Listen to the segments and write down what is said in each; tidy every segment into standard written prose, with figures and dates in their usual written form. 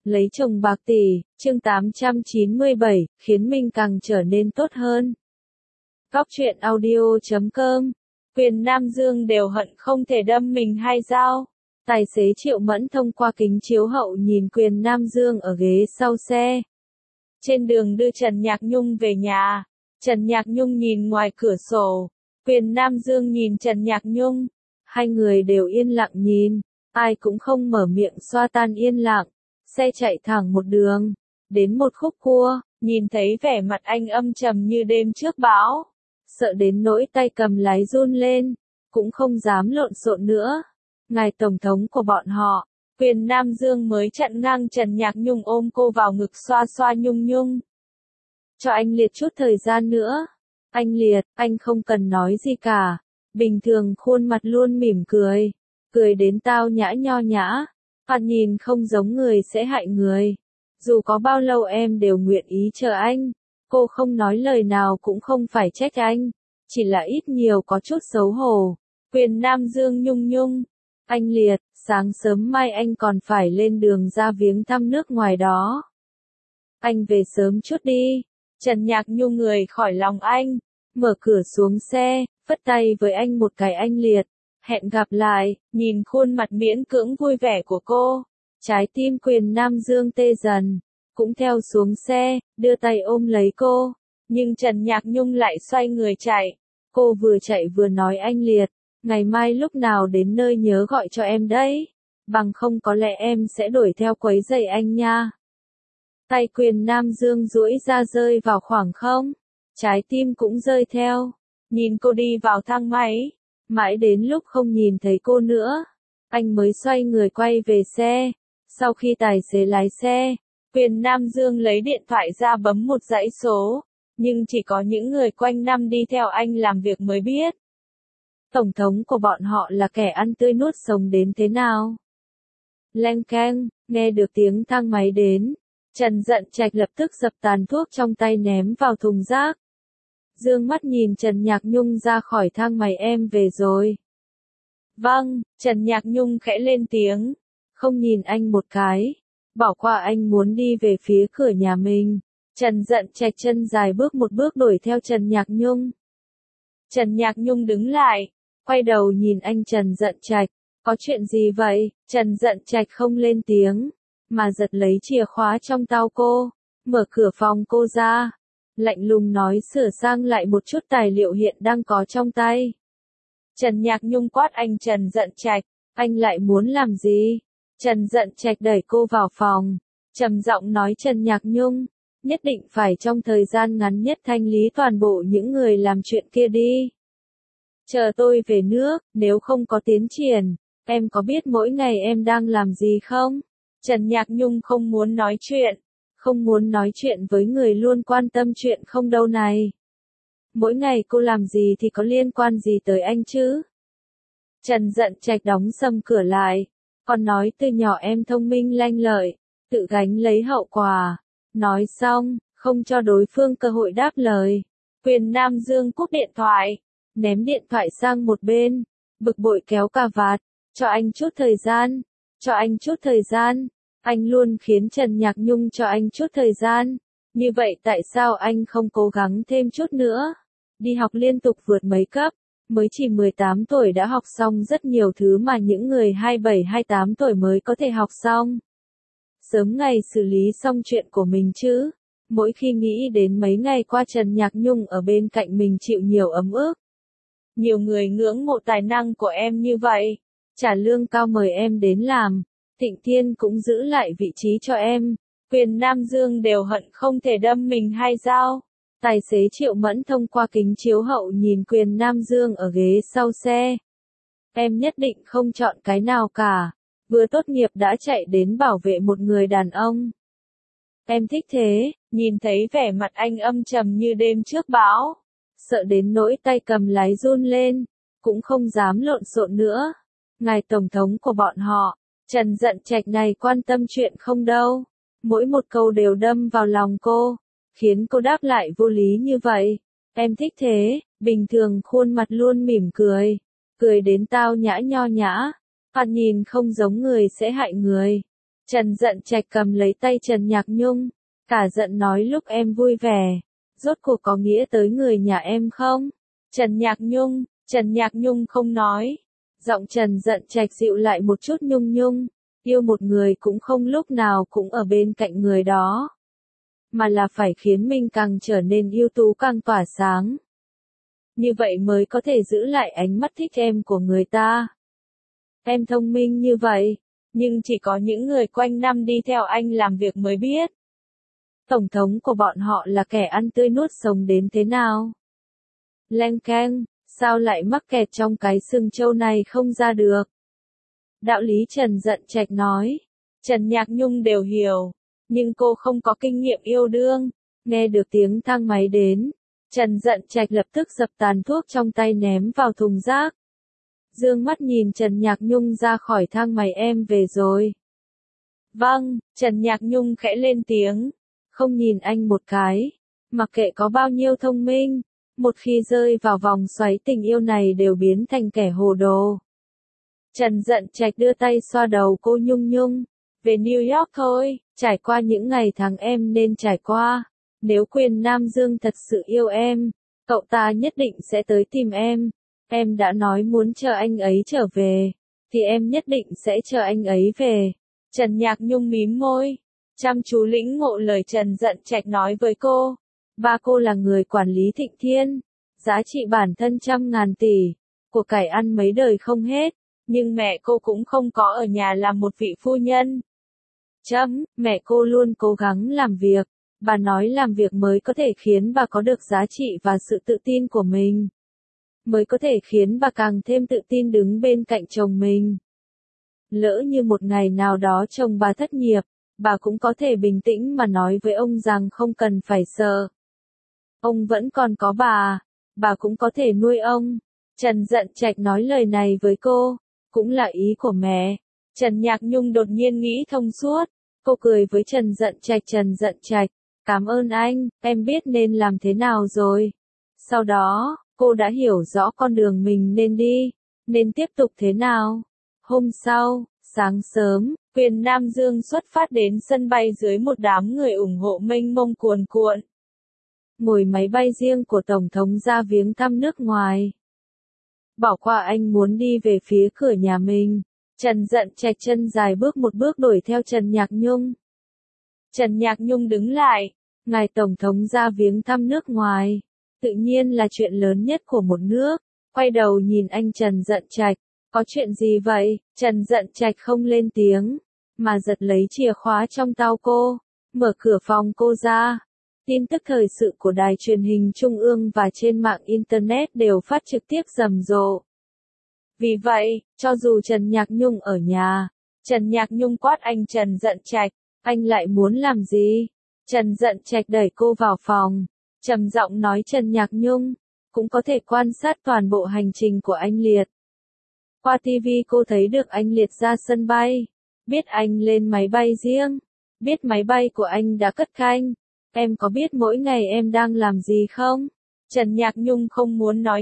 Lấy chồng bạc tỷ, chương 897, khiến mình càng trở nên tốt hơn. Góc truyện audio.com. Quyền Nam Dương đều hận không thể đâm mình hai dao. Tài xế Triệu Mẫn thông qua kính chiếu hậu nhìn Quyền Nam Dương ở ghế sau xe. Trên đường đưa Trần Nhạc Nhung về nhà, Trần Nhạc Nhung nhìn ngoài cửa sổ, Quyền Nam Dương nhìn Trần Nhạc Nhung. Hai người đều yên lặng nhìn, ai cũng không mở miệng xoa tan yên lặng. Xe chạy thẳng một đường, đến một khúc cua, nhìn thấy vẻ mặt anh âm trầm như đêm trước bão. Sợ đến nỗi tay cầm lái run lên, cũng không dám lộn xộn nữa. Ngài Tổng thống của bọn họ, Quyền Nam Dương mới chặn ngang Trần Nhạc Nhung ôm cô vào ngực xoa xoa Nhung Nhung. Cho anh Liệt chút thời gian nữa. Anh Liệt, anh không cần nói gì cả. Bình thường khuôn mặt luôn mỉm cười. Cười đến tao nhã nho nhã. Thoạt nhìn không giống người sẽ hại người. Dù có bao lâu em đều nguyện ý chờ anh. Cô không nói lời nào cũng không phải trách anh. Chỉ là ít nhiều có chút xấu hổ. Quyền Nam Dương Nhung Nhung. Anh Liệt, sáng sớm mai anh còn phải lên đường ra viếng thăm nước ngoài đó. Anh về sớm chút đi. Trần Nhạc Nhung người khỏi lòng anh. Mở cửa xuống xe, phất tay với anh một cái anh Liệt. Hẹn gặp lại, nhìn khuôn mặt miễn cưỡng vui vẻ của cô. Trái tim Quyền Nam Dương tê dần. Cũng theo xuống xe, đưa tay ôm lấy cô. Nhưng Trần Nhạc Nhung lại xoay người chạy. Cô vừa chạy vừa nói anh Liệt. Ngày mai lúc nào đến nơi nhớ gọi cho em đấy. Bằng không có lẽ em sẽ đuổi theo quấy rầy anh nha. Tay Quyền Nam Dương duỗi ra rơi vào khoảng không. Trái tim cũng rơi theo. Nhìn cô đi vào thang máy. Mãi đến lúc không nhìn thấy cô nữa. Anh mới xoay người quay về xe. Sau khi tài xế lái xe, Quyền Nam Dương lấy điện thoại ra bấm một dãy số. Nhưng chỉ có những người quanh năm đi theo anh làm việc mới biết. Tổng thống của bọn họ là kẻ ăn tươi nuốt sống đến thế nào? Leng keng, nghe được tiếng thang máy đến. Trần Dận Trạch lập tức dập tàn thuốc trong tay ném vào thùng rác. Dương mắt nhìn Trần Nhạc Nhung ra khỏi thang máy em về rồi. Vâng, Trần Nhạc Nhung khẽ lên tiếng. Không nhìn anh một cái. Bỏ qua anh muốn đi về phía cửa nhà mình. Trần Dận Trạch chân dài bước một bước đuổi theo Trần Nhạc Nhung. Trần Nhạc Nhung đứng lại. Quay đầu nhìn anh Trần Dận Trạch. Có chuyện gì vậy? Trần Dận Trạch không lên tiếng. Mà giật lấy chìa khóa trong tay cô. Mở cửa phòng cô ra. Lạnh lùng nói sửa sang lại một chút tài liệu hiện đang có trong tay. Trần Nhạc Nhung quát anh Trần Dận Trạch. Anh lại muốn làm gì? Trần Dận Trạch đẩy cô vào phòng. Trầm giọng nói Trần Nhạc Nhung. Nhất định phải trong thời gian ngắn nhất thanh lý toàn bộ những người làm chuyện kia đi. Chờ tôi về nước, nếu không có tiến triển, em có biết mỗi ngày em đang làm gì không? Trần Nhạc Nhung không muốn nói chuyện. Không muốn nói chuyện với người luôn quan tâm chuyện không đâu này. Mỗi ngày cô làm gì thì có liên quan gì tới anh chứ? Trần Dận Trạch đóng sầm cửa lại. Còn nói từ nhỏ em thông minh lanh lợi, tự gánh lấy hậu quả. Nói xong, không cho đối phương cơ hội đáp lời. Quyền Nam Dương cúp điện thoại. Ném điện thoại sang một bên. Bực bội kéo cà vạt. Cho anh chút thời gian. Cho anh chút thời gian. Anh luôn khiến Trần Nhạc Nhung cho anh chút thời gian. Như vậy tại sao anh không cố gắng thêm chút nữa? Đi học liên tục vượt mấy cấp. Mới chỉ 18 tuổi đã học xong rất nhiều thứ mà những người 27-28 tuổi mới có thể học xong. Sớm ngày xử lý xong chuyện của mình chứ. Mỗi khi nghĩ đến mấy ngày qua Trần Nhạc Nhung ở bên cạnh mình chịu nhiều ấm ức. Nhiều người ngưỡng mộ tài năng của em như vậy. Trả lương cao mời em đến làm. Thịnh Thiên cũng giữ lại vị trí cho em. Quyền Nam Dương đều hận không thể đâm mình hai dao. Tài xế Triệu Mẫn thông qua kính chiếu hậu nhìn Quyền Nam Dương ở ghế sau xe. Em nhất định không chọn cái nào cả. Vừa tốt nghiệp đã chạy đến bảo vệ một người đàn ông. Em thích thế, nhìn thấy vẻ mặt anh âm trầm như đêm trước bão. Sợ đến nỗi tay cầm lái run lên. Cũng không dám lộn xộn nữa. Ngài Tổng thống của bọn họ, Trần Dận Trạch này quan tâm chuyện không đâu. Mỗi một câu đều đâm vào lòng cô. Khiến cô đáp lại vô lý như vậy. Em thích thế, bình thường khuôn mặt luôn mỉm cười. Cười đến tao nhã nho nhã. Thoạt nhìn không giống người sẽ hại người. Trần Dận Trạch cầm lấy tay Trần Nhạc Nhung, cả giận nói lúc em vui vẻ, rốt cuộc có nghĩa tới người nhà em không? Trần Nhạc Nhung không nói. Giọng Trần Dận Trạch dịu lại một chút Nhung Nhung, yêu một người cũng không lúc nào cũng ở bên cạnh người đó, mà là phải khiến mình càng trở nên ưu tú càng tỏa sáng. Như vậy mới có thể giữ lại ánh mắt thích em của người ta. Em thông minh như vậy, nhưng chỉ có những người quanh năm đi theo anh làm việc mới biết. Tổng thống của bọn họ là kẻ ăn tươi nuốt sống đến thế nào? Leng keng, sao lại mắc kẹt trong cái xương trâu này không ra được? Đạo lý Trần Dận Trạch nói, Trần Nhạc Nhung đều hiểu, nhưng cô không có kinh nghiệm yêu đương. Nghe được tiếng thang máy đến, Trần Dận Trạch lập tức dập tàn thuốc trong tay ném vào thùng rác. Dương mắt nhìn Trần Nhạc Nhung ra khỏi thang máy, em về rồi. Vâng, Trần Nhạc Nhung khẽ lên tiếng, không nhìn anh một cái, mặc kệ có bao nhiêu thông minh, một khi rơi vào vòng xoáy tình yêu này đều biến thành kẻ hồ đồ. Trần Dận Trạch đưa tay xoa đầu cô Nhung Nhung, về New York thôi, trải qua những ngày tháng em nên trải qua. Nếu Quyền Nam Dương thật sự yêu em, cậu ta nhất định sẽ tới tìm em. Em đã nói muốn chờ anh ấy trở về, thì em nhất định sẽ chờ anh ấy về. Trần Nhạc Nhung mím môi, chăm chú lĩnh ngộ lời Trần Dận Trạch nói với cô. Ba cô là người quản lý Thịnh Thiên, giá trị bản thân trăm ngàn tỷ, của cải ăn mấy đời không hết, nhưng mẹ cô cũng không có ở nhà làm một vị phu nhân. Mẹ cô luôn cố gắng làm việc, bà nói làm việc mới có thể khiến bà có được giá trị và sự tự tin của mình, mới có thể khiến bà càng thêm tự tin đứng bên cạnh chồng mình. Lỡ như một ngày nào đó chồng bà thất nghiệp, bà cũng có thể bình tĩnh mà nói với ông rằng không cần phải sợ. Ông vẫn còn có bà cũng có thể nuôi ông. Trần Dận Trạch nói lời này với cô, cũng là ý của mẹ. Trần Nhạc Nhung đột nhiên nghĩ thông suốt, cô cười với Trần Dận Trạch, cảm ơn anh, em biết nên làm thế nào rồi. Sau đó, cô đã hiểu rõ con đường mình nên đi, nên tiếp tục thế nào. Hôm sau, sáng sớm, Quyền Nam Dương xuất phát đến sân bay dưới một đám người ủng hộ mênh mông cuồn cuộn. Ngồi máy bay riêng của Tổng thống ra viếng thăm nước ngoài. Bỏ qua anh muốn đi về phía cửa nhà mình, Trần Dận Trạch chân dài bước một bước đuổi theo Trần Nhạc Nhung. Trần Nhạc Nhung đứng lại, ngài Tổng thống ra viếng thăm nước ngoài, tự nhiên là chuyện lớn nhất của một nước. Quay đầu nhìn anh Trần Dận Trạch, có chuyện gì vậy? Trần Dận Trạch không lên tiếng, mà giật lấy chìa khóa trong tay cô, mở cửa phòng cô ra. Tin tức thời sự của đài truyền hình Trung ương và trên mạng Internet đều phát trực tiếp rầm rộ. Vì vậy, cho dù Trần Nhạc Nhung ở nhà, Trần Nhạc Nhung quát anh Trần Dận Trạch, anh lại muốn làm gì? Trần Dận Trạch đẩy cô vào phòng, trầm giọng nói Trần Nhạc Nhung, cũng có thể quan sát toàn bộ hành trình của anh Liệt. Qua TV cô thấy được anh Liệt ra sân bay, biết anh lên máy bay riêng, biết máy bay của anh đã cất cánh. Em có biết mỗi ngày em đang làm gì không? Trần Nhạc Nhung không muốn nói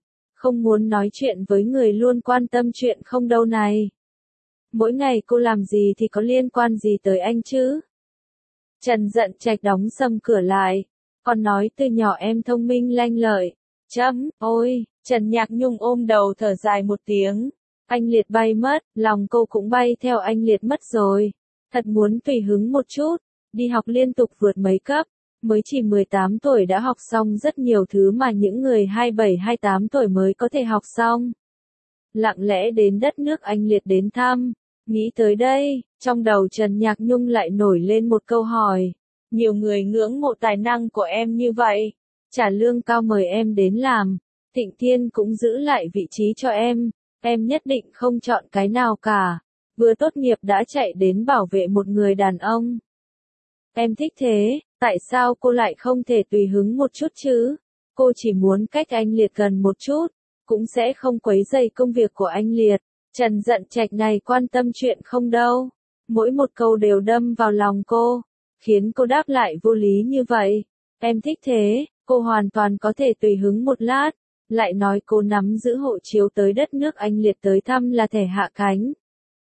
chuyện với người luôn quan tâm chuyện không đâu này. Mỗi ngày cô làm gì thì có liên quan gì tới anh chứ? Trần Dận Trạch đóng sầm cửa lại, còn nói từ nhỏ em thông minh lanh lợi. Ôi, Trần Nhạc Nhung ôm đầu thở dài một tiếng. Anh Liệt bay mất, lòng cô cũng bay theo anh Liệt mất rồi. Thật muốn tùy hứng một chút, đi học liên tục vượt mấy cấp, mới chỉ 18 tuổi đã học xong rất nhiều thứ mà những người 27-28 tuổi mới có thể học xong. Lặng lẽ đến đất nước anh Liệt đến thăm, nghĩ tới đây, trong đầu Trần Nhạc Nhung lại nổi lên một câu hỏi. Nhiều người ngưỡng mộ tài năng của em như vậy, trả lương cao mời em đến làm, Thịnh Thiên cũng giữ lại vị trí cho em nhất định không chọn cái nào cả. Vừa tốt nghiệp đã chạy đến bảo vệ một người đàn ông. Em thích thế, tại sao cô lại không thể tùy hứng một chút chứ? Cô chỉ muốn cách anh Liệt gần một chút, cũng sẽ không quấy rầy công việc của anh Liệt. Trần Dận Trạch này quan tâm chuyện không đâu. Mỗi một câu đều đâm vào lòng cô, khiến cô đáp lại vô lý như vậy. Em thích thế, cô hoàn toàn có thể tùy hứng một lát, lại nói cô nắm giữ hộ chiếu tới đất nước anh Liệt tới thăm là thẻ hạ cánh.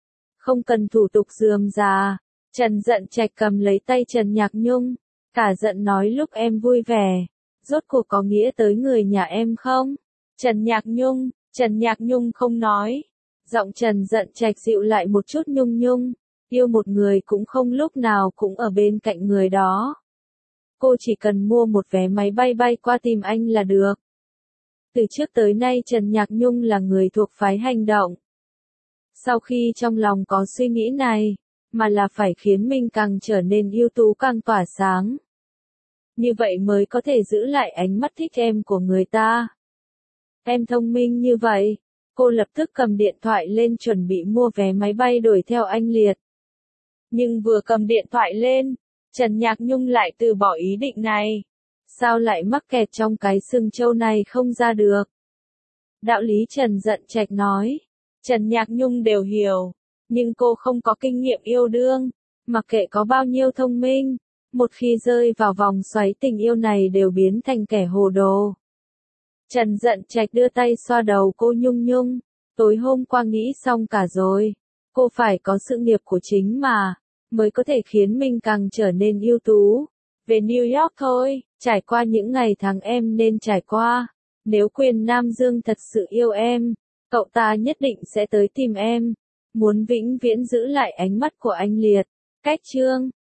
không cần thủ tục rườm rà. Trần Dận Trạch cầm lấy tay Trần Nhạc Nhung, cả giận nói lúc em vui vẻ, rốt cuộc có nghĩa tới người nhà em không? Trần Nhạc Nhung không nói. Giọng Trần Dận Trạch dịu lại một chút Nhung Nhung, yêu một người cũng không lúc nào cũng ở bên cạnh người đó. Cô chỉ cần mua một vé máy bay bay qua tìm anh là được. Từ trước tới nay Trần Nhạc Nhung là người thuộc phái hành động. Sau khi trong lòng có suy nghĩ này, mà là phải khiến mình càng trở nên ưu tú càng tỏa sáng. Như vậy mới có thể giữ lại ánh mắt thích em của người ta. Em thông minh như vậy. Cô lập tức cầm điện thoại lên chuẩn bị mua vé máy bay đuổi theo anh Liệt. Nhưng vừa cầm điện thoại lên, Trần Nhạc Nhung lại từ bỏ ý định này. Sao lại mắc kẹt trong cái xương trâu này không ra được? Đạo lý Trần Dận Trạch nói, Trần Nhạc Nhung đều hiểu, nhưng cô không có kinh nghiệm yêu đương, mặc kệ có bao nhiêu thông minh, một khi rơi vào vòng xoáy tình yêu này đều biến thành kẻ hồ đồ. Trần Dận Trạch đưa tay xoa đầu cô Nhung Nhung, tối hôm qua nghĩ xong cả rồi, cô phải có sự nghiệp của chính mà, mới có thể khiến mình càng trở nên ưu tú. Về New York thôi, trải qua những ngày tháng em nên trải qua, nếu Quyền Nam Dương thật sự yêu em, cậu ta nhất định sẽ tới tìm em, muốn vĩnh viễn giữ lại ánh mắt của anh Liệt. Cách chương